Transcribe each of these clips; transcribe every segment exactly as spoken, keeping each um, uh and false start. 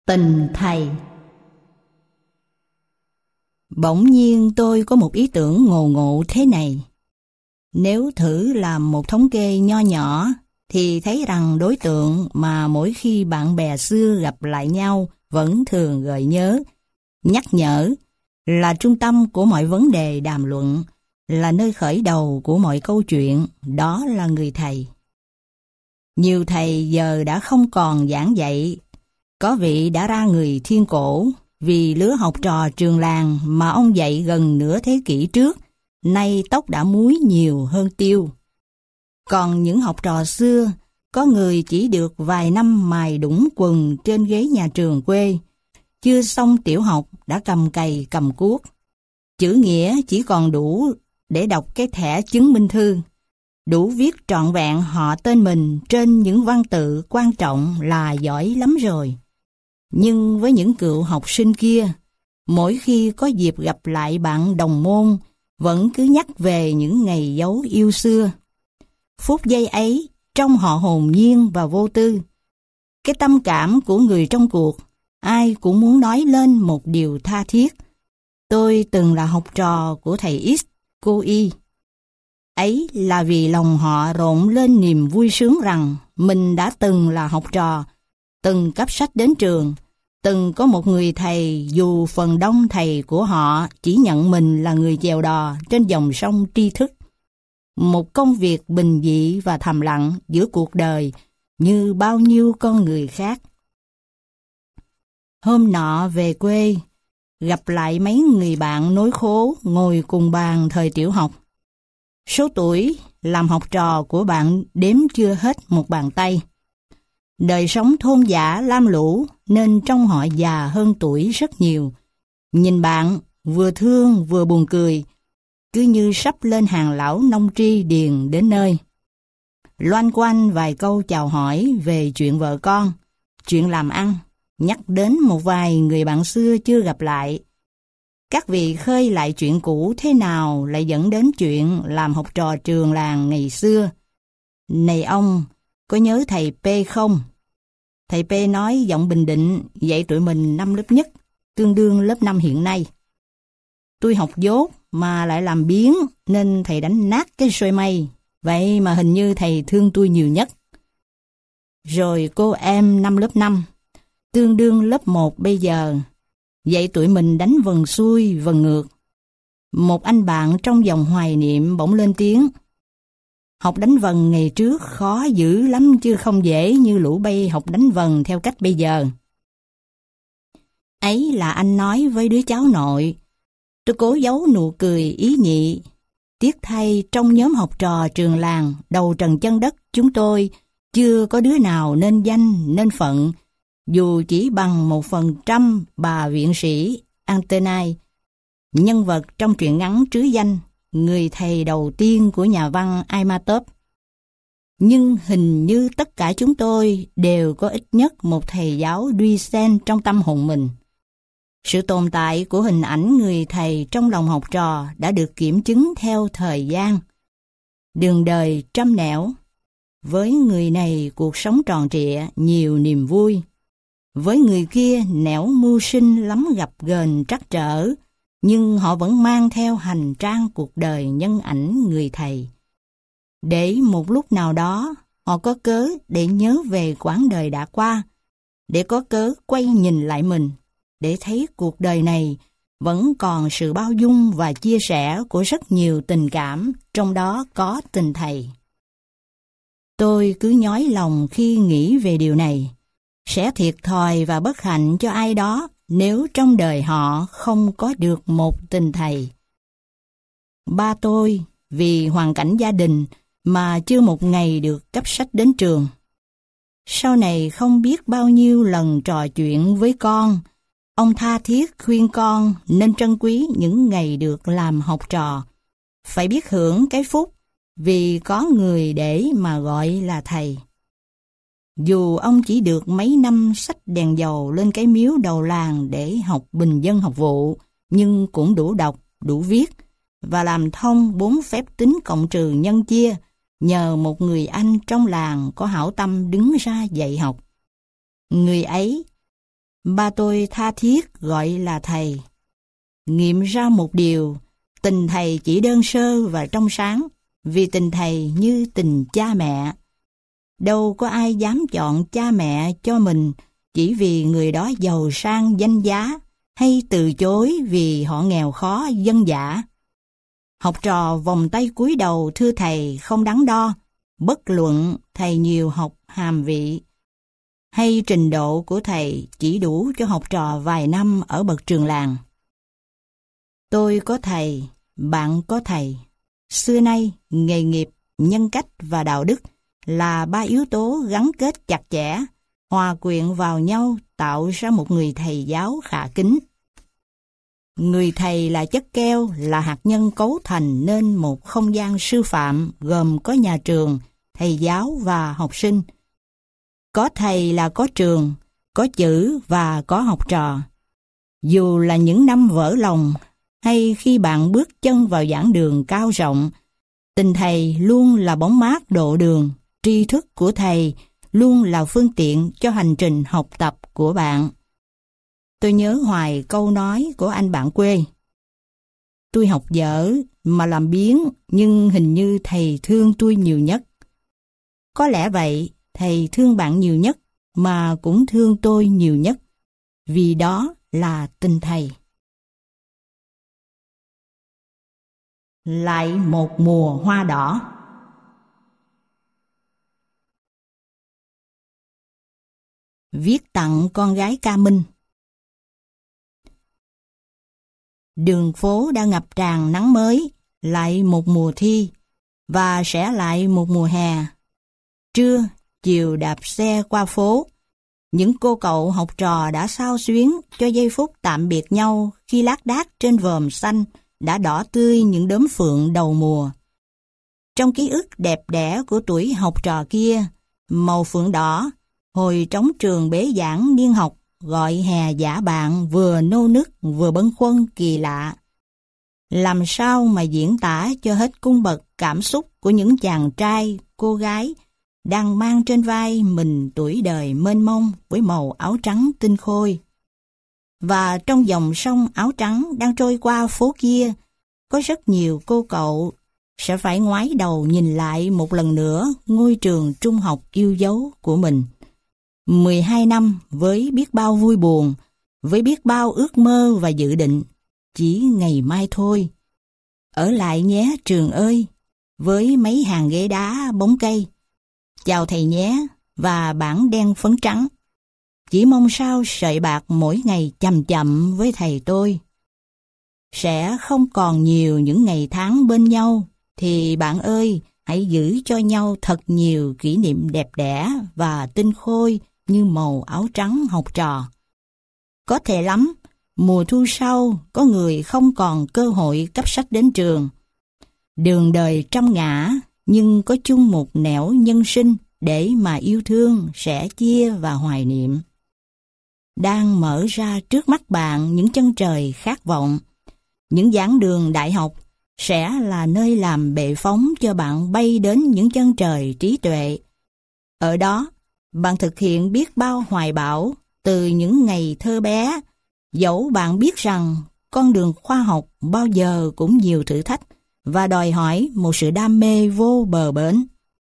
Tình thầy. Bỗng nhiên tôi có một ý tưởng ngộ ngộ thế này. Nếu thử làm một thống kê nho nhỏ, thì thấy rằng đối tượng mà mỗi khi bạn bè xưa gặp lại nhau vẫn thường gợi nhớ, nhắc nhở, là trung tâm của mọi vấn đề đàm luận, là nơi khởi đầu của mọi câu chuyện, đó là người thầy. Nhiều thầy giờ đã không còn giảng dạy, có vị đã ra người thiên cổ, vì lứa học trò trường làng mà ông dạy gần nửa thế kỷ trước, nay tóc đã múi nhiều hơn tiêu. Còn những học trò xưa, có người chỉ được vài năm mài đũng quần trên ghế nhà trường quê, chưa xong tiểu học đã cầm cày cầm cuốc. Chữ nghĩa chỉ còn đủ để đọc cái thẻ chứng minh thư, đủ viết trọn vẹn họ tên mình trên những văn tự quan trọng là giỏi lắm rồi. Nhưng với những cựu học sinh kia, mỗi khi có dịp gặp lại bạn đồng môn, vẫn cứ nhắc về những ngày dấu yêu xưa. Phút giây ấy, trong họ hồn nhiên và vô tư. Cái tâm cảm của người trong cuộc, ai cũng muốn nói lên một điều tha thiết. Tôi từng là học trò của thầy X, cô Y. Ấy là vì lòng họ rộn lên niềm vui sướng rằng mình đã từng là học trò, từng cắp sách đến trường, từng có một người thầy dù phần đông thầy của họ chỉ nhận mình là người chèo đò trên dòng sông tri thức. Một công việc bình dị và thầm lặng giữa cuộc đời như bao nhiêu con người khác. Hôm nọ về quê, gặp lại mấy người bạn nối khố ngồi cùng bàn thời tiểu học. Số tuổi làm học trò của bạn đếm chưa hết một bàn tay. Đời sống thôn dã lam lũ nên trông họ già hơn tuổi rất nhiều. Nhìn bạn vừa thương vừa buồn cười, cứ như sắp lên hàng lão nông tri điền đến nơi. Loanh quanh vài câu chào hỏi về chuyện vợ con, chuyện làm ăn, nhắc đến một vài người bạn xưa chưa gặp lại. Các vị khơi lại chuyện cũ thế nào lại dẫn đến chuyện làm học trò trường làng ngày xưa. Này ông, có nhớ thầy P không? Thầy P nói giọng bình định, dạy tụi mình năm lớp nhất, tương đương lớp năm hiện nay. Tôi học dốt mà lại làm biếng nên thầy đánh nát cái xoay mây, vậy mà hình như thầy thương tôi nhiều nhất. Rồi cô em năm lớp năm, tương đương lớp một bây giờ, dạy tụi mình đánh vần xuôi vần ngược. Một anh bạn trong dòng hoài niệm bỗng lên tiếng: học đánh vần ngày trước khó dữ lắm chứ không dễ như lũ bay học đánh vần theo cách bây giờ. Ấy là anh nói với đứa cháu nội. Tôi cố giấu nụ cười ý nhị. Tiếc thay trong nhóm học trò trường làng đầu trần chân đất chúng tôi chưa có đứa nào nên danh nên phận, dù chỉ bằng một phần trăm bà viện sĩ Antenai, nhân vật trong truyện ngắn trứ danh, người thầy đầu tiên của nhà văn Aimatov. Nhưng hình như tất cả chúng tôi đều có ít nhất một thầy giáo Duisen trong tâm hồn mình. Sự tồn tại của hình ảnh người thầy trong lòng học trò đã được kiểm chứng theo thời gian. Đường đời trăm nẻo, với người này cuộc sống tròn trịa nhiều niềm vui, với người kia nẻo mưu sinh lắm gặp ghềnh trắc trở, nhưng họ vẫn mang theo hành trang cuộc đời nhân ảnh người thầy. Để một lúc nào đó, họ có cớ để nhớ về quãng đời đã qua, để có cớ quay nhìn lại mình, để thấy cuộc đời này vẫn còn sự bao dung và chia sẻ của rất nhiều tình cảm, trong đó có tình thầy. Tôi cứ nhói lòng khi nghĩ về điều này. Sẽ thiệt thòi và bất hạnh cho ai đó nếu trong đời họ không có được một tình thầy. Ba tôi, vì hoàn cảnh gia đình mà chưa một ngày được cấp sách đến trường. Sau này không biết bao nhiêu lần trò chuyện với con, ông tha thiết khuyên con nên trân quý những ngày được làm học trò, phải biết hưởng cái phúc vì có người để mà gọi là thầy. Dù ông chỉ được mấy năm xách đèn dầu lên cái miếu đầu làng để học bình dân học vụ, nhưng cũng đủ đọc, đủ viết, và làm thông bốn phép tính cộng trừ nhân chia, nhờ một người anh trong làng có hảo tâm đứng ra dạy học. Người ấy ba tôi tha thiết gọi là thầy. Nghiệm ra một điều, tình thầy chỉ đơn sơ và trong sáng, vì tình thầy như tình cha mẹ. Đâu có ai dám chọn cha mẹ cho mình chỉ vì người đó giàu sang danh giá, hay từ chối vì họ nghèo khó dân dã. Học trò vòng tay cúi đầu thưa thầy không đắn đo, bất luận thầy nhiều học hàm vị, hay trình độ của thầy chỉ đủ cho học trò vài năm ở bậc trường làng. Tôi có thầy, bạn có thầy. Xưa nay, nghề nghiệp, nhân cách và đạo đức là ba yếu tố gắn kết chặt chẽ, hòa quyện vào nhau tạo ra một người thầy giáo khả kính. Người thầy là chất keo, là hạt nhân cấu thành nên một không gian sư phạm gồm có nhà trường, thầy giáo và học sinh. Có thầy là có trường, có chữ và có học trò. Dù là những năm vỡ lòng hay khi bạn bước chân vào giảng đường cao rộng, tình thầy luôn là bóng mát độ đường, tri thức của thầy luôn là phương tiện cho hành trình học tập của bạn. Tôi nhớ hoài câu nói của anh bạn quê. Tôi học dở mà làm biếng, nhưng hình như thầy thương tôi nhiều nhất. Có lẽ vậy, thầy thương bạn nhiều nhất mà cũng thương tôi nhiều nhất, vì đó là tình thầy. Lại một mùa hoa đỏ. Viết tặng con gái Ca Minh. Đường phố đã ngập tràn nắng mới, lại một mùa thi, và sẽ lại một mùa hè. Trưa, chiều đạp xe qua phố, những cô cậu học trò đã xao xuyến cho giây phút tạm biệt nhau khi lác đác trên vòm xanh đã đỏ tươi những đốm phượng đầu mùa. Trong ký ức đẹp đẽ của tuổi học trò kia, màu phượng đỏ, hồi trống trường bế giảng niên học, gọi hè dã bạn vừa nô nức vừa bâng khuâng kỳ lạ. Làm sao mà diễn tả cho hết cung bậc cảm xúc của những chàng trai, cô gái đang mang trên vai mình tuổi đời mênh mông với màu áo trắng tinh khôi. Và trong dòng sông áo trắng đang trôi qua phố kia, có rất nhiều cô cậu sẽ phải ngoái đầu nhìn lại một lần nữa ngôi trường trung học yêu dấu của mình. mười hai năm với biết bao vui buồn, với biết bao ước mơ và dự định, chỉ ngày mai thôi. Ở lại nhé trường ơi, với mấy hàng ghế đá bóng cây. Chào thầy nhé, và bảng đen phấn trắng. Chỉ mong sao sợi bạc mỗi ngày chậm chậm với thầy tôi. Sẽ không còn nhiều những ngày tháng bên nhau, thì bạn ơi, hãy giữ cho nhau thật nhiều kỷ niệm đẹp đẽ và tinh khôi như màu áo trắng học trò. Có thể lắm, mùa thu sau có người không còn cơ hội cấp sách đến trường. Đường đời trăm ngã, nhưng có chung một nẻo nhân sinh để mà yêu thương, sẻ chia và hoài niệm. Đang mở ra trước mắt bạn những chân trời khát vọng. Những giảng đường đại học sẽ là nơi làm bệ phóng cho bạn bay đến những chân trời trí tuệ. Ở đó, bạn thực hiện biết bao hoài bão từ những ngày thơ bé, dẫu bạn biết rằng con đường khoa học bao giờ cũng nhiều thử thách và đòi hỏi một sự đam mê vô bờ bến.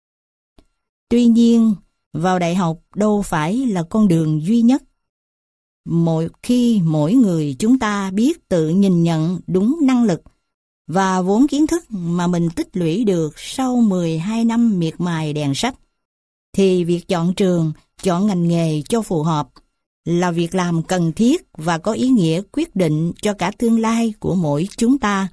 Tuy nhiên, vào đại học đâu phải là con đường duy nhất. Mỗi khi mỗi người chúng ta biết tự nhìn nhận đúng năng lực và vốn kiến thức mà mình tích lũy được sau mười hai năm miệt mài đèn sách, thì việc chọn trường, chọn ngành nghề cho phù hợp là việc làm cần thiết và có ý nghĩa quyết định cho cả tương lai của mỗi chúng ta.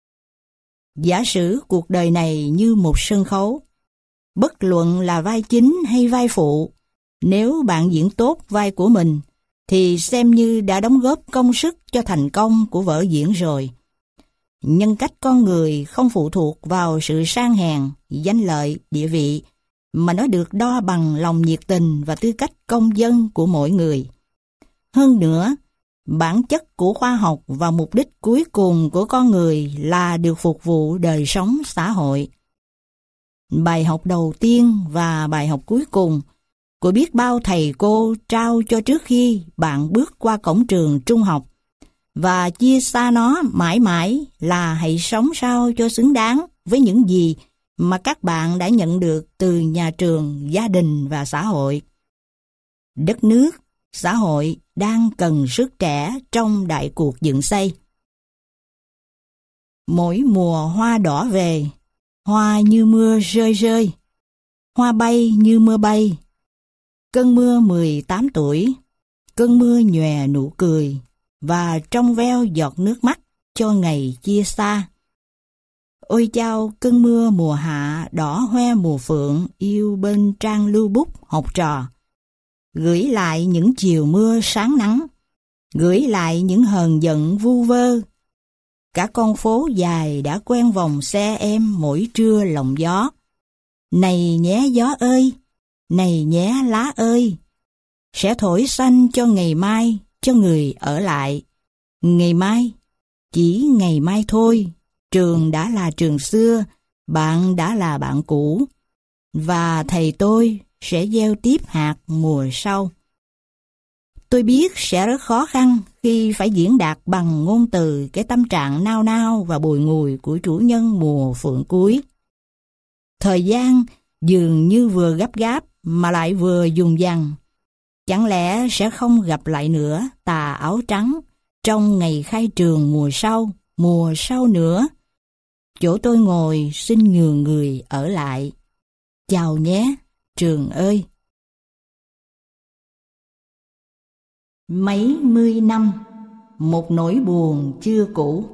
Giả sử cuộc đời này như một sân khấu, bất luận là vai chính hay vai phụ, nếu bạn diễn tốt vai của mình, thì xem như đã đóng góp công sức cho thành công của vở diễn rồi. Nhân cách con người không phụ thuộc vào sự sang hèn, danh lợi, địa vị, mà nó được đo bằng lòng nhiệt tình và tư cách công dân của mỗi người. Hơn nữa, bản chất của khoa học và mục đích cuối cùng của con người là được phục vụ đời sống xã hội. Bài học đầu tiên và bài học cuối cùng của biết bao thầy cô trao cho trước khi bạn bước qua cổng trường trung học, và chia xa nó mãi mãi là hãy sống sao cho xứng đáng với những gì mà các bạn đã nhận được từ nhà trường, gia đình và xã hội. Đất nước, xã hội đang cần sức trẻ trong đại cuộc dựng xây. Mỗi mùa hoa đỏ về, hoa như mưa rơi rơi, hoa bay như mưa bay. Cơn mưa mười tám tuổi, cơn mưa nhòe nụ cười, và trong veo giọt nước mắt cho ngày chia xa. Ôi chao cơn mưa mùa hạ đỏ hoe mùa phượng yêu bên trang lưu bút học trò. Gửi lại những chiều mưa sáng nắng, gửi lại những hờn giận vu vơ. Cả con phố dài đã quen vòng xe em mỗi trưa lòng gió. Này nhé gió ơi, này nhé lá ơi, sẽ thổi xanh cho ngày mai, cho người ở lại. Ngày mai, chỉ ngày mai thôi, trường đã là trường xưa, bạn đã là bạn cũ, và thầy tôi sẽ gieo tiếp hạt mùa sau. Tôi biết sẽ rất khó khăn khi phải diễn đạt bằng ngôn từ cái tâm trạng nao nao và bùi ngùi của chủ nhân mùa phượng cuối. Thời gian dường như vừa gấp gáp mà lại vừa dùng dằng. Chẳng lẽ sẽ không gặp lại nữa tà áo trắng trong ngày khai trường mùa sau, mùa sau nữa. Chỗ tôi ngồi xin nhường người ở lại. Chào nhé, trường ơi. Mấy mươi năm, một nỗi buồn chưa cũ.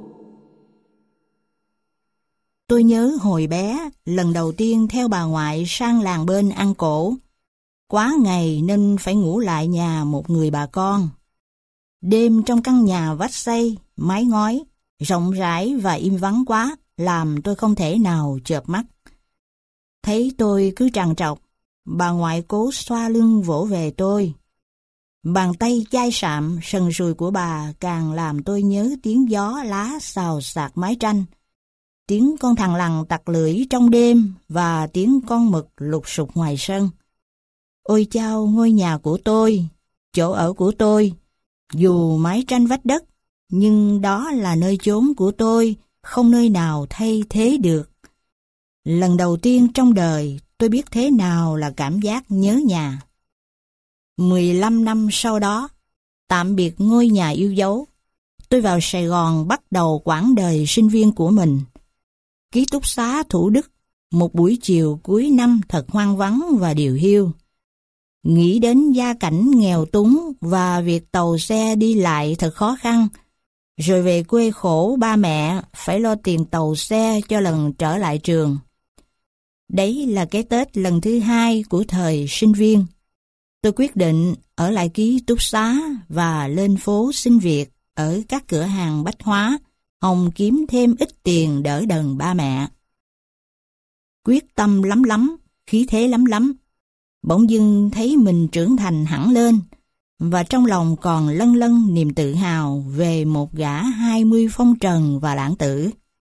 Tôi nhớ hồi bé, lần đầu tiên theo bà ngoại sang làng bên ăn cỗ. Quá ngày nên phải ngủ lại nhà một người bà con. Đêm trong căn nhà vách xây, mái ngói, rộng rãi và im vắng quá, làm tôi không thể nào chợp mắt. Thấy tôi cứ trằn trọc, bà ngoại cố xoa lưng vỗ về tôi. Bàn tay chai sạm, sần sùi của bà càng làm tôi nhớ tiếng gió lá xào xạc mái tranh, tiếng con thằn lằn tặc lưỡi trong đêm và tiếng con mực lục sục ngoài sân. Ôi chao ngôi nhà của tôi, chỗ ở của tôi, dù mái tranh vách đất, nhưng đó là nơi chốn của tôi, không nơi nào thay thế được. Lần đầu tiên trong đời tôi biết thế nào là cảm giác nhớ nhà. mười lăm năm sau đó, tạm biệt ngôi nhà yêu dấu, tôi vào Sài Gòn bắt đầu quãng đời sinh viên của mình. Ký túc xá Thủ Đức, một buổi chiều cuối năm thật hoang vắng và điều hiu. Nghĩ đến gia cảnh nghèo túng và việc tàu xe đi lại thật khó khăn, rồi về quê khổ ba mẹ phải lo tiền tàu xe cho lần trở lại trường. Đấy là cái Tết lần thứ hai của thời sinh viên. Tôi quyết định ở lại ký túc xá và lên phố xin việc ở các cửa hàng bách hóa, hòng kiếm thêm ít tiền đỡ đần ba mẹ. Quyết tâm lắm lắm, khí thế lắm lắm. Bỗng dưng thấy mình trưởng thành hẳn lên, và trong lòng còn lân lân niềm tự hào về một gã hai mươi phong trần và lãng tử.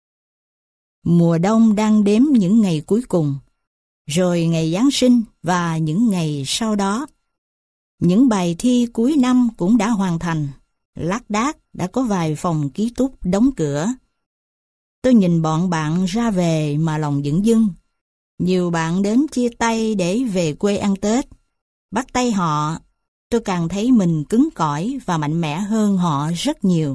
Mùa đông đang đếm những ngày cuối cùng, rồi ngày Giáng sinh và những ngày sau đó. Những bài thi cuối năm cũng đã hoàn thành, lác đác đã có vài phòng ký túc đóng cửa. Tôi nhìn bọn bạn ra về mà lòng dửng dưng. Nhiều bạn đến chia tay để về quê ăn Tết. Bắt tay họ, tôi càng thấy mình cứng cỏi và mạnh mẽ hơn họ rất nhiều.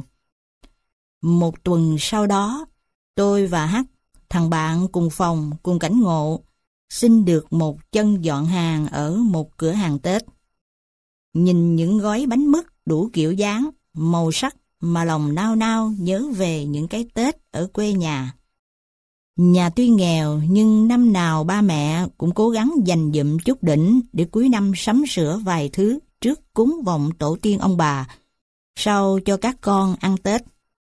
Một tuần sau đó, tôi và H, thằng bạn cùng phòng, cùng cảnh ngộ, xin được một chân dọn hàng ở một cửa hàng Tết. Nhìn những gói bánh mứt đủ kiểu dáng, màu sắc mà lòng nao nao nhớ về những cái Tết ở quê nhà. Nhà tuy nghèo nhưng năm nào ba mẹ cũng cố gắng dành dụm chút đỉnh để cuối năm sắm sửa vài thứ trước cúng vọng tổ tiên ông bà, sau cho các con ăn Tết.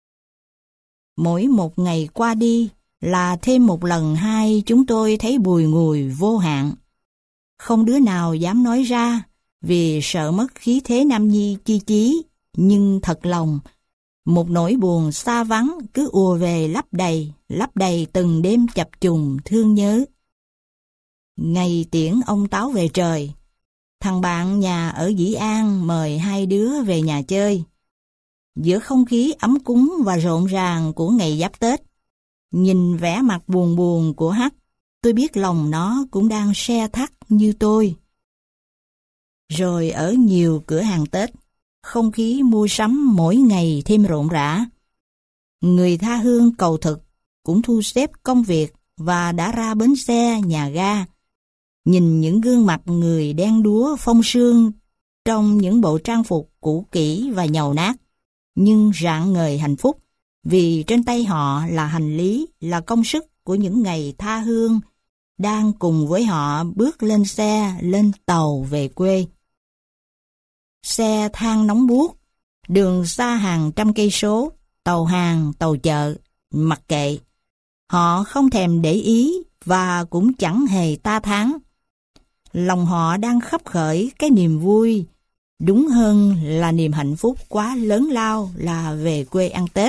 Mỗi một ngày qua đi là thêm một lần hai chúng tôi thấy bùi ngùi vô hạn. Không đứa nào dám nói ra vì sợ mất khí thế nam nhi chi chí, nhưng thật lòng, một nỗi buồn xa vắng cứ ùa về lấp đầy, lấp đầy từng đêm chập trùng thương nhớ. Ngày tiễn ông Táo về trời, Thằng bạn nhà ở Dĩ An mời hai đứa về nhà chơi. Giữa không khí ấm cúng và rộn ràng của ngày Giáp Tết, nhìn vẻ mặt buồn buồn của Hắc, tôi biết lòng nó cũng đang se thắt như tôi. Rồi ở nhiều cửa hàng Tết, không khí mua sắm mỗi ngày thêm rộn rã. Người tha hương cầu thực cũng thu xếp công việc và đã ra bến xe, nhà ga. Nhìn những gương mặt người đen đúa phong sương trong những bộ trang phục cũ kỹ và nhầu nát, nhưng rạng ngời hạnh phúc, vì trên tay họ là hành lý, là công sức của những ngày tha hương, đang cùng với họ bước lên xe, lên tàu về quê. Xe than nóng buốt, đường xa hàng trăm cây số, tàu hàng, tàu chợ, mặc kệ. Họ không thèm để ý và cũng chẳng hề ta thán. Lòng họ đang khấp khởi cái niềm vui, đúng hơn là niềm hạnh phúc quá lớn lao là về quê ăn Tết.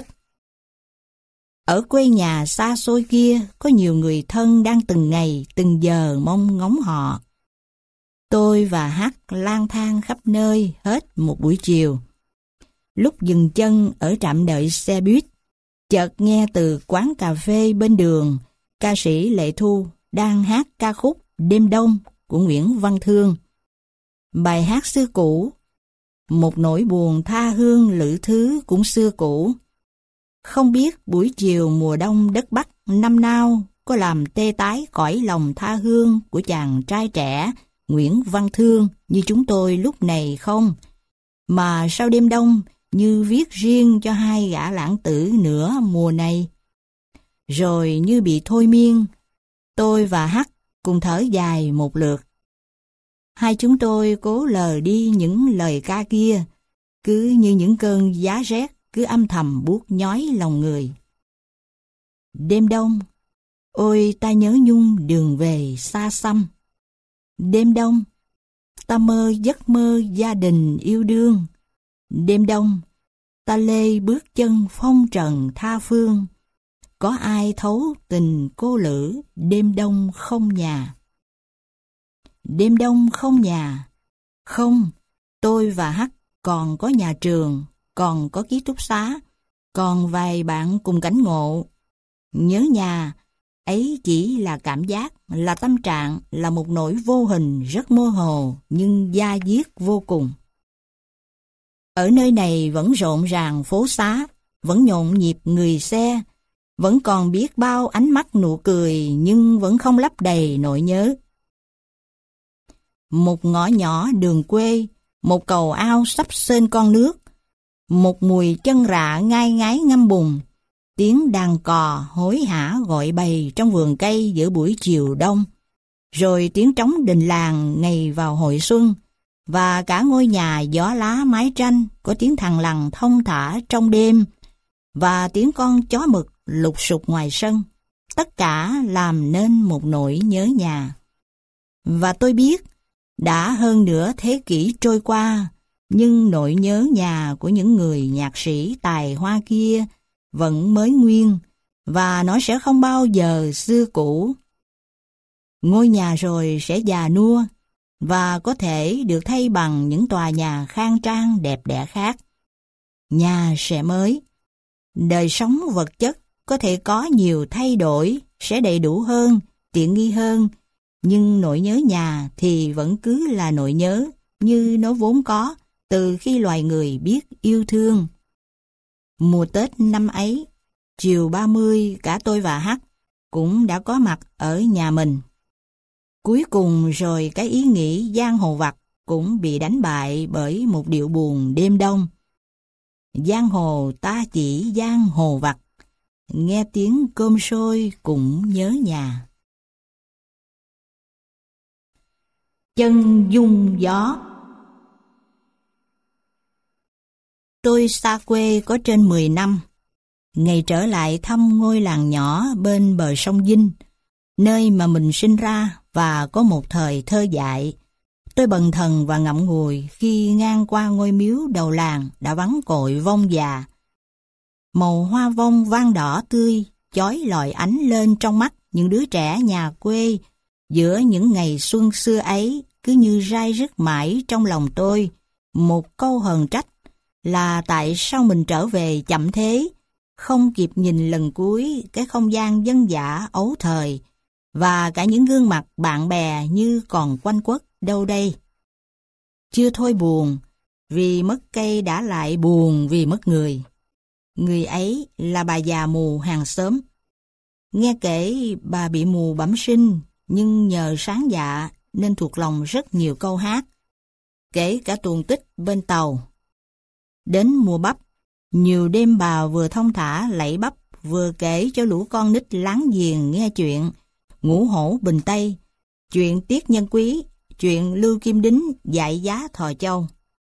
Ở quê nhà xa xôi kia có nhiều người thân đang từng ngày, từng giờ mong ngóng họ. Tôi và Hắc lang thang khắp nơi hết một buổi chiều. Lúc dừng chân ở trạm đợi xe buýt, chợt nghe từ quán cà phê bên đường, ca sĩ Lệ Thu đang hát ca khúc Đêm Đông của Nguyễn Văn Thương. Bài hát xưa cũ, một nỗi buồn tha hương lữ thứ cũng xưa cũ. Không biết buổi chiều mùa đông đất Bắc năm nào có làm tê tái cõi lòng tha hương của chàng trai trẻ Nguyễn Văn Thương như chúng tôi lúc này không? Mà sau đêm đông như viết riêng cho hai gã lãng tử nửa mùa này. Rồi như bị thôi miên, tôi và Hắc cùng thở dài một lượt. Hai chúng tôi cố lờ đi những lời ca kia, cứ như những cơn giá rét cứ âm thầm buốt nhói lòng người. Đêm đông, ôi ta nhớ nhung đường về xa xăm. Đêm đông, ta mơ giấc mơ gia đình yêu đương. Đêm đông, ta lê bước chân phong trần tha phương. Có ai thấu tình cô lữ đêm đông không nhà? Đêm đông không nhà. Không, tôi và Hắc còn có nhà trường, còn có ký túc xá, còn vài bạn cùng cảnh ngộ. Nhớ nhà, ấy chỉ là cảm giác, là tâm trạng, là một nỗi vô hình rất mơ hồ nhưng da diết vô cùng. Ở nơi này vẫn rộn ràng phố xá, vẫn nhộn nhịp người xe, vẫn còn biết bao ánh mắt nụ cười nhưng vẫn không lấp đầy nỗi nhớ. Một ngõ nhỏ đường quê, một cầu ao sắp xên con nước, một mùi chân rạ ngai ngái ngâm bùng, tiếng đàn cò hối hả gọi bầy trong vườn cây giữa buổi chiều đông, rồi tiếng trống đình làng ngày vào hội xuân, và cả ngôi nhà gió lá mái tranh có tiếng thằng lằn thông thả trong đêm, và tiếng con chó mực lục sục ngoài sân, tất cả làm nên một nỗi nhớ nhà. Và tôi biết, đã hơn nửa thế kỷ trôi qua, nhưng nỗi nhớ nhà của những người nhạc sĩ tài hoa kia vẫn mới nguyên, và nó sẽ không bao giờ xưa cũ. Ngôi nhà rồi sẽ già nua, và có thể được thay bằng những tòa nhà khang trang đẹp đẽ khác. Nhà sẽ mới. Đời sống vật chất có thể có nhiều thay đổi, sẽ đầy đủ hơn, tiện nghi hơn, nhưng nỗi nhớ nhà thì vẫn cứ là nỗi nhớ như nó vốn có từ khi loài người biết yêu thương. Mùa Tết năm ấy, chiều ba mươi cả tôi và Hắc cũng đã có mặt ở nhà mình. Cuối cùng rồi cái ý nghĩ giang hồ vặt cũng bị đánh bại bởi một điệu buồn đêm đông. Giang hồ ta chỉ giang hồ vặt, nghe tiếng cơm sôi cũng nhớ nhà. Chân dung gió. Tôi xa quê có trên mười năm. Ngày trở lại thăm ngôi làng nhỏ bên bờ sông Vinh, nơi mà mình sinh ra và có một thời thơ dại, tôi bần thần và ngậm ngùi khi ngang qua ngôi miếu đầu làng đã vắng cội vong già. Màu hoa vong vang đỏ tươi, chói lọi ánh lên trong mắt những đứa trẻ nhà quê giữa những ngày xuân xưa ấy, cứ như rai rứt mãi trong lòng tôi một câu hờn trách là tại sao mình trở về chậm thế, không kịp nhìn lần cuối cái không gian dân dã ấu thời và cả những gương mặt bạn bè như còn quanh quất đâu đây. Chưa thôi buồn, vì mất cây đã lại buồn vì mất người. Người ấy là bà già mù hàng xóm. Nghe kể bà bị mù bẩm sinh, nhưng nhờ sáng dạ nên thuộc lòng rất nhiều câu hát, kể cả tuồng tích bên tàu. Đến mùa bắp, nhiều đêm bà vừa thong thả lạy bắp, vừa kể cho lũ con nít láng giềng nghe chuyện Ngũ Hổ Bình Tây, chuyện Tiết Nhân Quý, chuyện Lưu Kim Đính dạy giá Thò Châu.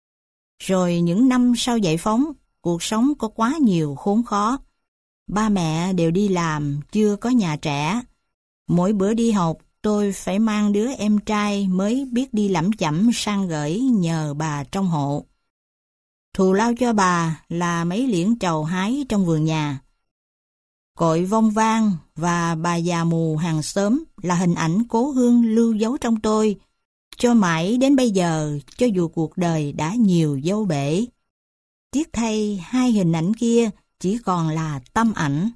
Rồi những năm sau giải phóng, cuộc sống có quá nhiều khốn khó. Ba mẹ đều đi làm, chưa có nhà trẻ. Mỗi bữa đi học, tôi phải mang đứa em trai mới biết đi lẩm chẩm sang gửi nhờ bà trong hộ. Thù lao cho bà là mấy liễn trầu hái trong vườn nhà. Cội vong vang và bà già mù hàng xóm là hình ảnh cố hương lưu dấu trong tôi, cho mãi đến bây giờ, cho dù cuộc đời đã nhiều dâu bể. Tiếc thay hai hình ảnh kia chỉ còn là tâm ảnh.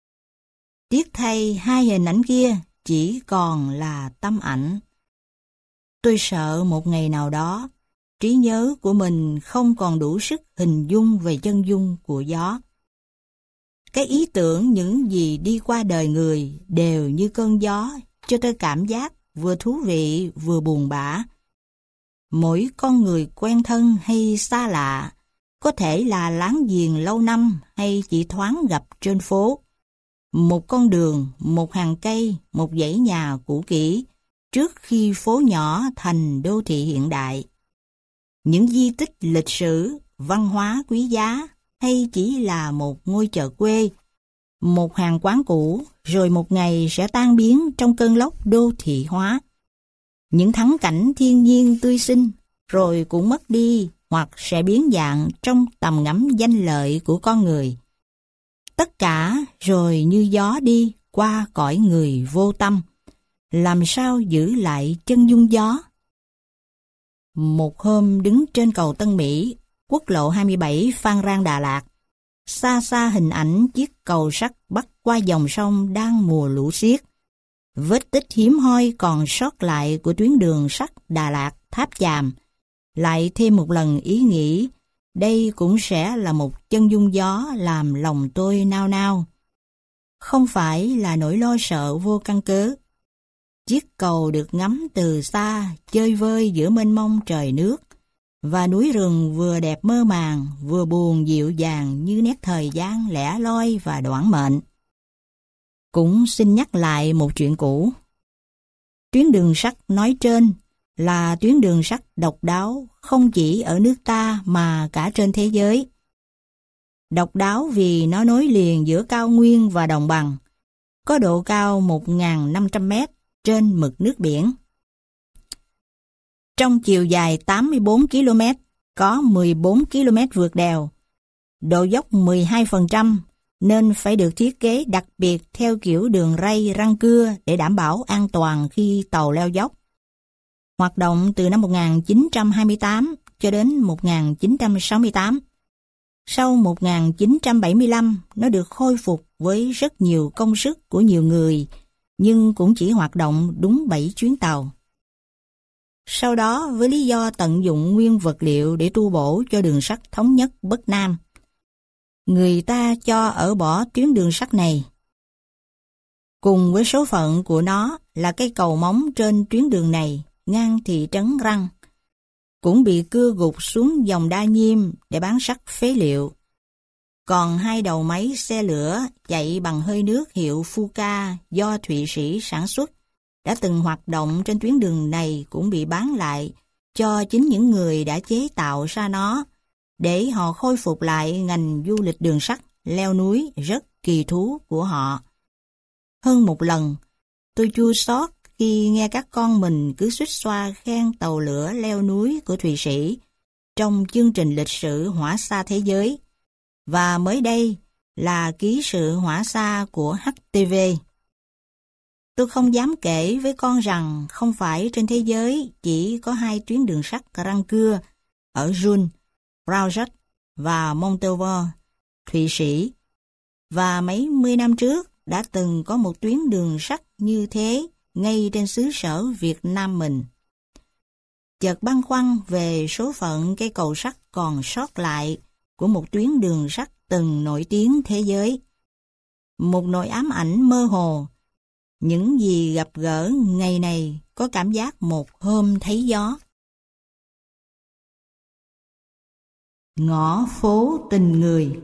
Tiếc thay hai hình ảnh kia chỉ còn là tâm ảnh. Tôi sợ một ngày nào đó, trí nhớ của mình không còn đủ sức hình dung về chân dung của gió. Cái ý tưởng những gì đi qua đời người đều như cơn gió, cho tôi cảm giác vừa thú vị vừa buồn bã. Mỗi con người quen thân hay xa lạ, có thể là láng giềng lâu năm hay chỉ thoáng gặp trên phố. Một con đường, một hàng cây, một dãy nhà cũ kỹ, trước khi phố nhỏ thành đô thị hiện đại. Những di tích lịch sử, văn hóa quý giá, hay chỉ là một ngôi chợ quê, một hàng quán cũ, rồi một ngày sẽ tan biến trong cơn lốc đô thị hóa. Những thắng cảnh thiên nhiên tươi xinh, rồi cũng mất đi hoặc sẽ biến dạng trong tầm ngắm danh lợi của con người. Tất cả rồi như gió đi qua cõi người vô tâm. Làm sao giữ lại chân dung gió? Một hôm đứng trên cầu Tân Mỹ, quốc lộ hai mươi bảy Phan Rang Đà Lạt, xa xa hình ảnh chiếc cầu sắt bắc qua dòng sông đang mùa lũ xiết. Vết tích hiếm hoi còn sót lại của tuyến đường sắt Đà Lạt Tháp Chàm, lại thêm một lần ý nghĩ, đây cũng sẽ là một chân dung gió làm lòng tôi nao nao. Không phải là nỗi lo sợ vô căn cứ. Chiếc cầu được ngắm từ xa, chơi vơi giữa mênh mông trời nước, và núi rừng vừa đẹp mơ màng, vừa buồn dịu dàng như nét thời gian lẻ loi và đoản mệnh. Cũng xin nhắc lại một chuyện cũ. Tuyến đường sắt nói trên là tuyến đường sắt độc đáo không chỉ ở nước ta mà cả trên thế giới. Độc đáo vì nó nối liền giữa cao nguyên và đồng bằng, có độ cao một nghìn năm trăm mét trên mực nước biển. Trong chiều dài tám mươi bốn ki lô mét, có mười bốn ki lô mét vượt đèo, độ dốc mười hai phần trăm, nên phải được thiết kế đặc biệt theo kiểu đường ray răng cưa để đảm bảo an toàn khi tàu leo dốc. Hoạt động từ năm một nghìn chín trăm hai mươi tám cho đến một nghìn chín trăm sáu mươi tám. Sau một nghìn chín trăm bảy mươi lăm, nó được khôi phục với rất nhiều công sức của nhiều người, nhưng cũng chỉ hoạt động đúng bảy chuyến tàu. Sau đó, với lý do tận dụng nguyên vật liệu để tu bổ cho đường sắt thống nhất Bắc Nam, người ta cho ở bỏ tuyến đường sắt này. Cùng với số phận của nó là cây cầu móng trên tuyến đường này, ngang thị trấn Răng, cũng bị cưa gục xuống dòng Đa Nhiêm để bán sắt phế liệu. Còn hai đầu máy xe lửa chạy bằng hơi nước hiệu Fuka do Thụy Sĩ sản xuất đã từng hoạt động trên tuyến đường này cũng bị bán lại cho chính những người đã chế tạo ra nó, để họ khôi phục lại ngành du lịch đường sắt leo núi rất kỳ thú của họ. Hơn một lần, tôi chua xót khi nghe các con mình cứ xuýt xoa khen tàu lửa leo núi của Thụy Sĩ trong chương trình lịch sử hỏa xa thế giới, và mới đây là ký sự hỏa xa của hát tê vê. Tôi không dám kể với con rằng không phải trên thế giới chỉ có hai tuyến đường sắt răng cưa ở Jun, Braunschweig và Montalvo, Thụy Sĩ. Và mấy mươi năm trước đã từng có một tuyến đường sắt như thế ngay trên xứ sở Việt Nam mình. Chợt băn khoăn về số phận cây cầu sắt còn sót lại của một tuyến đường sắt từng nổi tiếng thế giới. Một nỗi ám ảnh mơ hồ. Những gì gặp gỡ ngày này có cảm giác một hôm thấy gió. Ngõ phố tình người.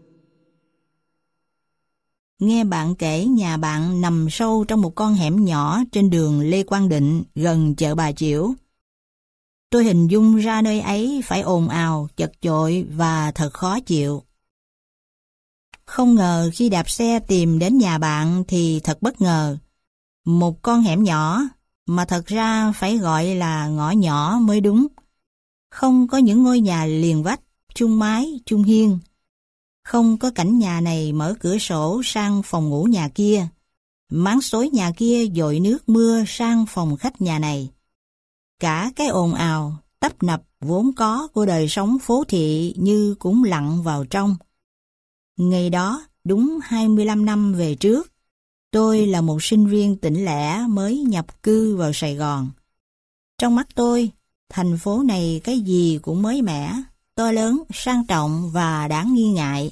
Nghe bạn kể nhà bạn nằm sâu trong một con hẻm nhỏ trên đường Lê Quang Định gần chợ Bà Chiểu. Tôi hình dung ra nơi ấy phải ồn ào, chật chội và thật khó chịu. Không ngờ khi đạp xe tìm đến nhà bạn thì thật bất ngờ. Một con hẻm nhỏ, mà thật ra phải gọi là ngõ nhỏ mới đúng. Không có những ngôi nhà liền vách, chung mái, chung hiên. Không có cảnh nhà này mở cửa sổ sang phòng ngủ nhà kia. Máng xối nhà kia dội nước mưa sang phòng khách nhà này. Cả cái ồn ào, tấp nập vốn có của đời sống phố thị như cũng lặn vào trong. Ngày đó, đúng hai mươi lăm năm về trước, tôi là một sinh viên tỉnh lẻ mới nhập cư vào Sài Gòn. Trong mắt tôi, thành phố này cái gì cũng mới mẻ, to lớn, sang trọng và đáng nghi ngại.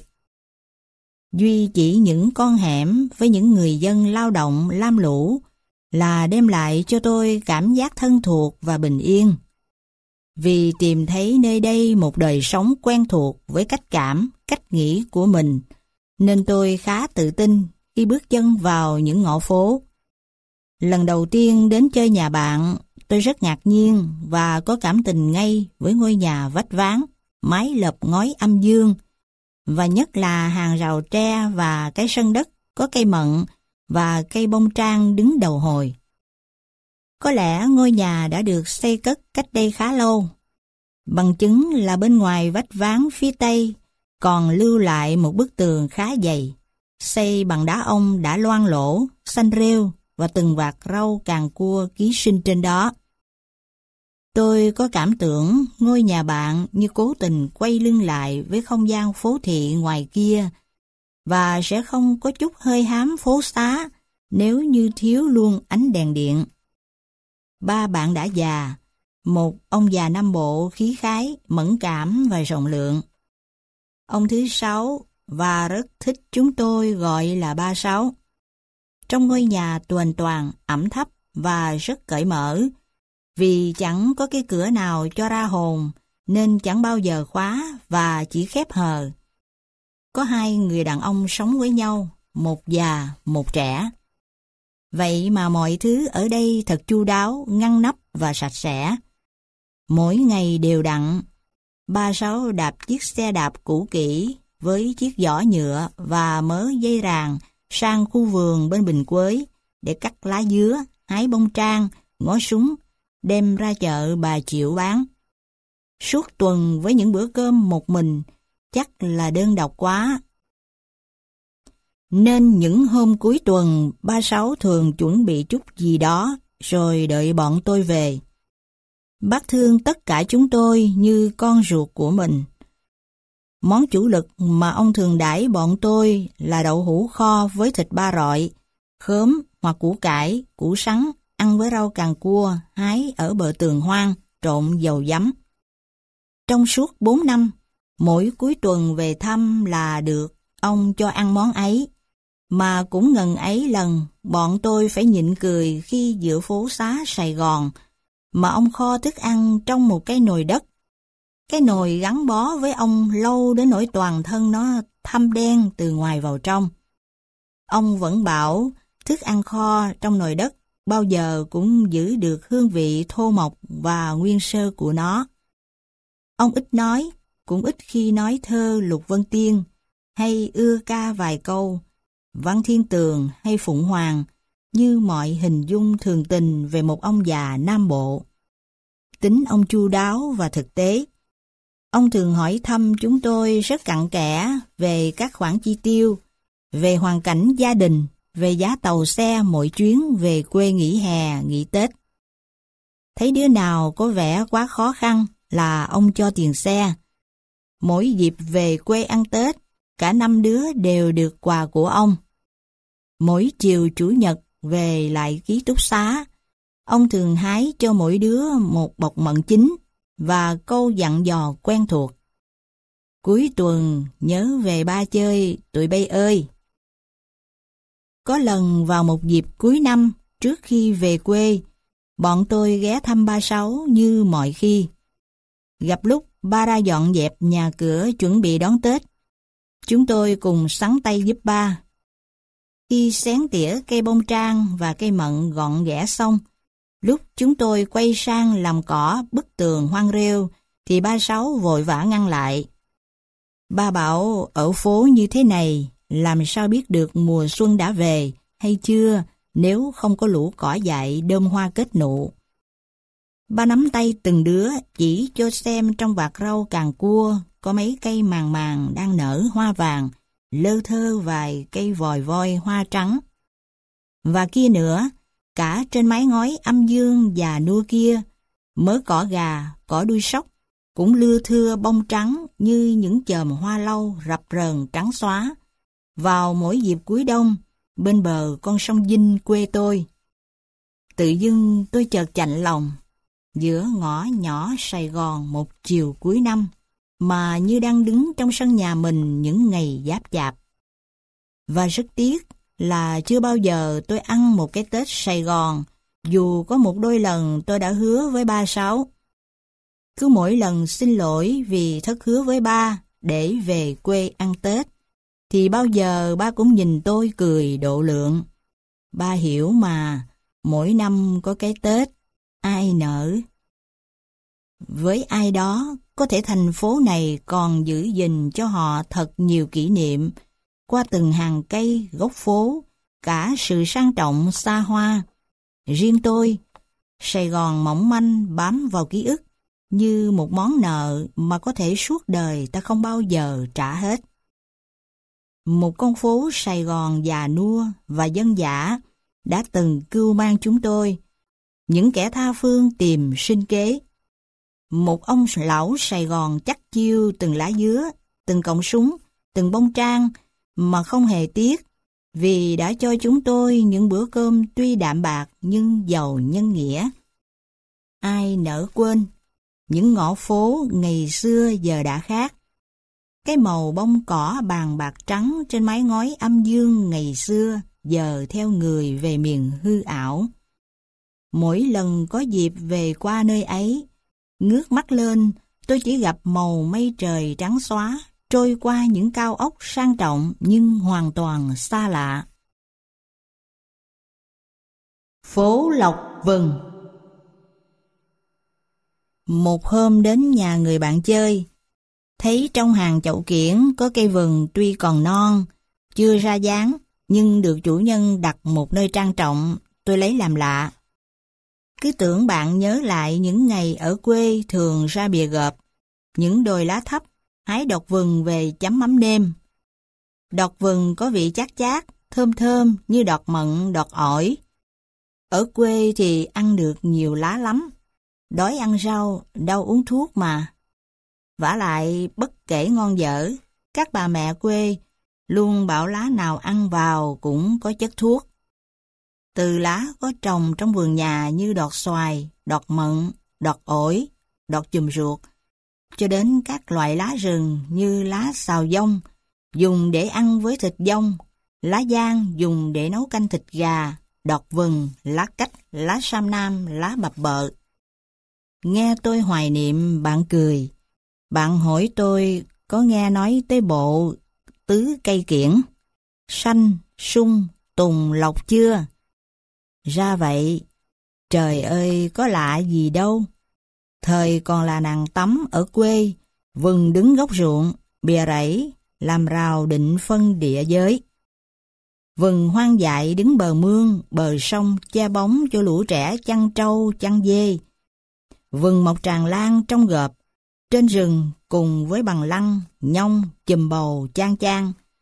Duy chỉ những con hẻm với những người dân lao động lam lũ là đem lại cho tôi cảm giác thân thuộc và bình yên. Vì tìm thấy nơi đây một đời sống quen thuộc với cách cảm, cách nghĩ của mình, nên tôi khá tự tin khi bước chân vào những ngõ phố. Lần đầu tiên đến chơi nhà bạn, tôi rất ngạc nhiên và có cảm tình ngay với ngôi nhà vách ván, mái lợp ngói âm dương, và nhất là hàng rào tre và cái sân đất có cây mận và cây bông trang đứng đầu hồi. Có lẽ ngôi nhà đã được xây cất cách đây khá lâu. Bằng chứng là bên ngoài vách ván phía tây còn lưu lại một bức tường khá dày, xây bằng đá ông đã loang lỗ, xanh rêu và từng vạt rau càng cua ký sinh trên đó. Tôi có cảm tưởng ngôi nhà bạn như cố tình quay lưng lại với không gian phố thị ngoài kia và sẽ không có chút hơi hám phố xá nếu như thiếu luôn ánh đèn điện. Ba bạn đã già, một ông già Nam Bộ khí khái, mẫn cảm và rộng lượng. Ông thứ sáu và rất thích chúng tôi gọi là ba Sáu. Trong ngôi nhà tuền toàn, ẩm thấp và rất cởi mở, vì chẳng có cái cửa nào cho ra hồn nên chẳng bao giờ khóa và chỉ khép hờ. Có hai người đàn ông sống với nhau, một già, một trẻ. Vậy mà mọi thứ ở đây thật chu đáo, ngăn nắp và sạch sẽ. Mỗi ngày đều đặn, ba Sáu đạp chiếc xe đạp cũ kỹ với chiếc giỏ nhựa và mớ dây ràng sang khu vườn bên Bình Quế để cắt lá dứa, hái bông trang, ngó súng, đem ra chợ Bà Chiểu bán. Suốt tuần với những bữa cơm một mình chắc là đơn độc quá. Nên những hôm cuối tuần ba Sáu thường chuẩn bị chút gì đó rồi đợi bọn tôi về. Bác thương tất cả chúng tôi như con ruột của mình. Món chủ lực mà ông thường đãi bọn tôi là đậu hũ kho với thịt ba rọi, khóm hoặc củ cải, củ sắn, ăn với rau càng cua, hái ở bờ tường hoang, trộn dầu giấm. Trong suốt bốn năm, mỗi cuối tuần về thăm là được ông cho ăn món ấy, mà cũng ngần ấy lần bọn tôi phải nhịn cười khi giữa phố xá Sài Gòn mà ông kho thức ăn trong một cái nồi đất. Cái nồi gắn bó với ông lâu đến nỗi toàn thân nó thâm đen từ ngoài vào trong. Ông vẫn bảo thức ăn kho trong nồi đất bao giờ cũng giữ được hương vị thô mộc và nguyên sơ của nó. Ông ít nói, cũng ít khi nói thơ Lục Vân Tiên, hay ưa ca vài câu, Văn Thiên Tường hay Phụng Hoàng, như mọi hình dung thường tình về một ông già Nam Bộ. Tính ông chu đáo và thực tế. Ông thường hỏi thăm chúng tôi rất cặn kẽ về các khoản chi tiêu, về hoàn cảnh gia đình về giá tàu xe mỗi chuyến về quê nghỉ hè, nghỉ Tết. Thấy đứa nào có vẻ quá khó khăn là ông cho tiền xe. Mỗi dịp về quê ăn Tết, cả năm đứa đều được quà của ông. Mỗi chiều Chủ nhật về lại ký túc xá, ông thường hái cho mỗi đứa một bọc mận chín và câu dặn dò quen thuộc. Cuối tuần nhớ về ba chơi tụi bay ơi. Có lần vào một dịp cuối năm trước khi về quê, bọn tôi ghé thăm ba Sáu như mọi khi. Gặp lúc ba ra dọn dẹp nhà cửa chuẩn bị đón Tết, chúng tôi cùng sắn tay giúp ba. Khi xén tỉa cây bông trang và cây mận gọn ghẽ xong, lúc chúng tôi quay sang làm cỏ bức tường hoang rêu, thì ba Sáu vội vã ngăn lại. Ba bảo ở phố như thế này, làm sao biết được mùa xuân đã về hay chưa nếu không có lũ cỏ dại đơm hoa kết nụ. Ba nắm tay từng đứa chỉ cho xem trong vạt rau càng cua có mấy cây màng màng đang nở hoa vàng, lơ thơ vài cây vòi voi hoa trắng. Và kia nữa, cả trên mái ngói âm dương già nua kia, mớ cỏ gà, cỏ đuôi sóc cũng lưa thưa bông trắng như những chòm hoa lau rập rờn trắng xóa. Vào mỗi dịp cuối đông, bên bờ con sông Vinh quê tôi. Tự dưng tôi chợt chạnh lòng, giữa ngõ nhỏ Sài Gòn một chiều cuối năm, mà như đang đứng trong sân nhà mình những ngày giáp chạp. Và rất tiếc là chưa bao giờ tôi ăn một cái Tết Sài Gòn, dù có một đôi lần tôi đã hứa với ba Sáu. Cứ mỗi lần xin lỗi vì thất hứa với ba để về quê ăn Tết, thì bao giờ ba cũng nhìn tôi cười độ lượng. Ba hiểu mà, mỗi năm có cái Tết, ai nỡ. Với ai đó, có thể thành phố này còn giữ gìn cho họ thật nhiều kỷ niệm, qua từng hàng cây, góc phố, cả sự sang trọng xa hoa. Riêng tôi, Sài Gòn mỏng manh bám vào ký ức, như một món nợ mà có thể suốt đời ta không bao giờ trả hết. Một con phố Sài Gòn già nua và dân dã đã từng cưu mang chúng tôi, những kẻ tha phương tìm sinh kế. Một ông lão Sài Gòn chắc chiêu từng lá dứa, từng cọng súng, từng bông trang mà không hề tiếc, vì đã cho chúng tôi những bữa cơm tuy đạm bạc nhưng giàu nhân nghĩa. Ai nỡ quên, những ngõ phố ngày xưa giờ đã khác. Cái màu bông cỏ bàn bạc trắng trên mái ngói âm dương ngày xưa giờ theo người về miền hư ảo. Mỗi lần có dịp về qua nơi ấy, ngước mắt lên, tôi chỉ gặp màu mây trời trắng xóa trôi qua những cao ốc sang trọng nhưng hoàn toàn xa lạ. Phố Lộc Vừng. Một hôm đến nhà người bạn chơi, thấy trong hàng chậu kiển có cây vừng tuy còn non, chưa ra dáng, nhưng được chủ nhân đặt một nơi trang trọng, tôi lấy làm lạ. Cứ tưởng bạn nhớ lại những ngày ở quê thường ra bìa gợp, những đồi lá thấp, hái đọt vừng về chấm mắm nêm. Đọt vừng có vị chát chát, thơm thơm như đọt mận, đọt ổi. Ở quê thì ăn được nhiều lá lắm, đói ăn rau, đau uống thuốc mà. Vả lại bất kể ngon dở, các bà mẹ quê luôn bảo lá nào ăn vào cũng có chất thuốc. Từ lá có trồng trong vườn nhà như đọt xoài, đọt mận, đọt ổi, đọt chùm ruột, cho đến các loại lá rừng như lá xào dông, dùng để ăn với thịt dông, lá giang dùng để nấu canh thịt gà, đọt vừng, lá cách, lá sam nam, lá bập bợ. Nghe tôi hoài niệm, bạn cười. Bạn hỏi tôi có nghe nói tới bộ tứ cây kiển, xanh, sung, tùng, lộc chưa? Ra vậy, trời ơi có lạ gì đâu. Thời còn là nàng tắm ở quê, vừng đứng góc ruộng, bìa rẫy, làm rào định phân địa giới. Vừng hoang dại đứng bờ mương, bờ sông che bóng cho lũ trẻ chăn trâu, chăn dê. Vừng mọc tràn lan trong gợp, trên rừng cùng với bằng lăng, nhông, chùm bầu, chan chan.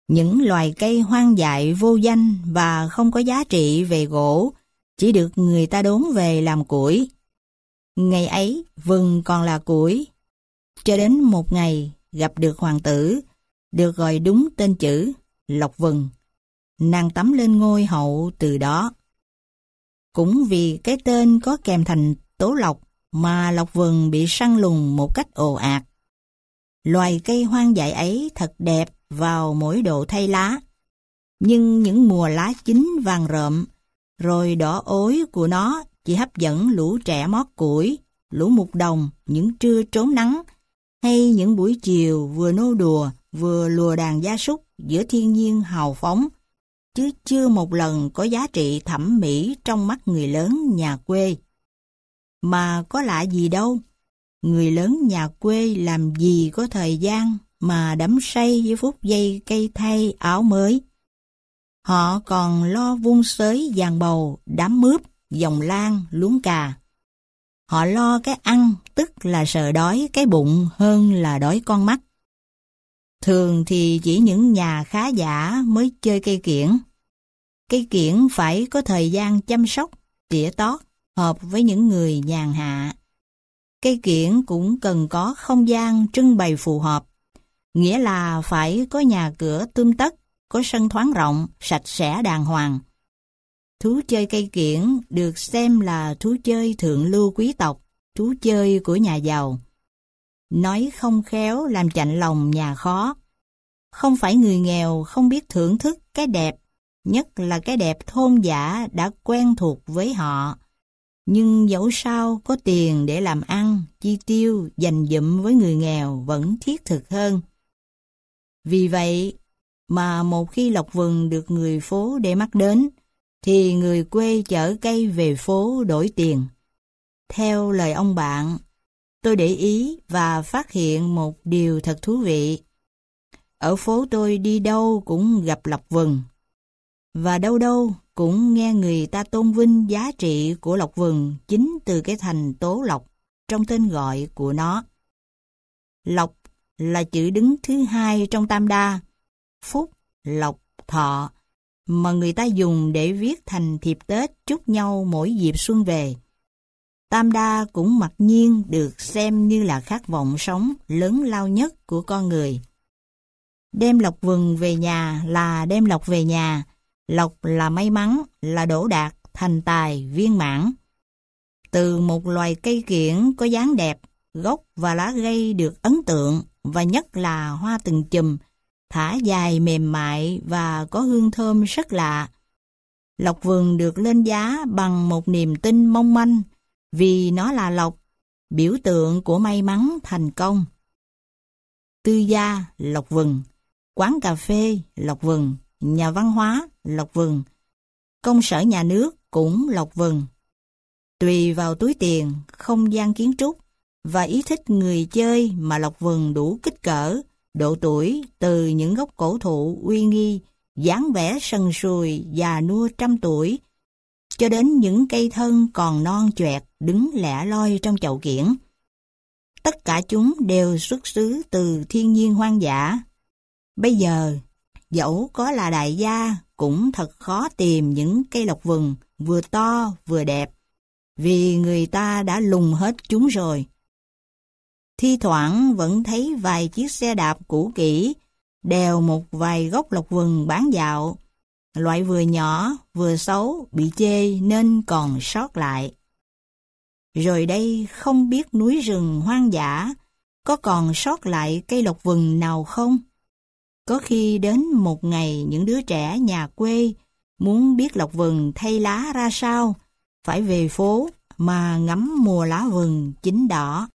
Những loài cây hoang dại vô danh và không có giá trị về gỗ chỉ được người ta đốn về làm củi. Ngày ấy vừng còn là củi, cho đến một ngày gặp được hoàng tử, được gọi đúng tên chữ Lộc Vừng. Nàng tắm lên ngôi hậu từ đó. Cũng vì cái tên có kèm thành tố lộc mà lộc vừng bị săn lùng một cách ồ ạt. Loài cây hoang dại ấy thật đẹp vào mỗi độ thay lá, nhưng những mùa lá chín vàng rợm, rồi đỏ ối của nó chỉ hấp dẫn lũ trẻ mót củi, lũ mục đồng những trưa trốn nắng, hay những buổi chiều vừa nô đùa vừa lùa đàn gia súc giữa thiên nhiên hào phóng, chứ chưa một lần có giá trị thẩm mỹ trong mắt người lớn nhà quê. Mà có lạ gì đâu, người lớn nhà quê làm gì có thời gian mà đắm say với phút giây cây thay áo mới. Họ còn lo vung xới giàn bầu, đám mướp, dòng lan, luống cà. Họ lo cái ăn, tức là sợ đói cái bụng hơn là đói con mắt. Thường thì chỉ những nhà khá giả mới chơi cây kiểng. Cây kiểng phải có thời gian chăm sóc, tỉa tót, hợp với những người nhàn hạ. Cây kiểng cũng cần có không gian trưng bày phù hợp, nghĩa là phải có nhà cửa tươm tất, có sân thoáng rộng, sạch sẽ đàng hoàng. Thú chơi cây kiểng được xem là thú chơi thượng lưu quý tộc, thú chơi của nhà giàu. Nói không khéo làm chạnh lòng nhà khó. Không phải người nghèo không biết thưởng thức cái đẹp, nhất là cái đẹp thôn dã đã quen thuộc với họ. Nhưng dẫu sao có tiền để làm ăn, chi tiêu, dành dụm với người nghèo vẫn thiết thực hơn. Vì vậy mà một khi lộc vừng được người phố để mắt đến, thì người quê chở cây về phố đổi tiền. Theo lời ông bạn, tôi để ý và phát hiện một điều thật thú vị. Ở phố tôi đi đâu cũng gặp lộc vừng, và đâu đâu cũng nghe người ta tôn vinh giá trị của lộc vừng chính từ cái thành tố lộc trong tên gọi của nó. Lộc là chữ đứng thứ hai trong tam đa, phúc, lộc, thọ, mà người ta dùng để viết thành thiệp Tết chúc nhau mỗi dịp xuân về. Tam đa cũng mặc nhiên được xem như là khát vọng sống lớn lao nhất của con người. Đem lộc vừng về nhà là đem lộc về nhà, lộc là may mắn, là đỗ đạt, thành tài, viên mãn. Từ một loài cây kiểng có dáng đẹp, gốc và lá gây được ấn tượng, và nhất là hoa từng chùm, thả dài mềm mại và có hương thơm rất lạ. Lộc vừng được lên giá bằng một niềm tin mong manh, vì nó là lộc, biểu tượng của may mắn thành công. Tư gia lộc vừng, quán cà phê lộc vừng, nhà văn hóa lộc vừng, công sở nhà nước cũng lộc vừng. Tùy vào túi tiền, không gian kiến trúc và ý thích người chơi mà lộc vừng đủ kích cỡ, độ tuổi, từ những gốc cổ thụ uy nghi, dáng vẻ sần sùi già nua trăm tuổi, cho đến những cây thân còn non choẹt đứng lẻ loi trong chậu kiểng. Tất cả chúng đều xuất xứ từ thiên nhiên hoang dã. Bây giờ, dẫu có là đại gia, cũng thật khó tìm những cây lộc vừng vừa to vừa đẹp, vì người ta đã lùng hết chúng rồi. Thi thoảng vẫn thấy vài chiếc xe đạp cũ kỹ, đèo một vài gốc lộc vừng bán dạo, loại vừa nhỏ vừa xấu, bị chê nên còn sót lại. Rồi đây không biết núi rừng hoang dã có còn sót lại cây lộc vừng nào không? Có khi đến một ngày những đứa trẻ nhà quê muốn biết lộc vừng thay lá ra sao, phải về phố mà ngắm mùa lá vừng chín đỏ.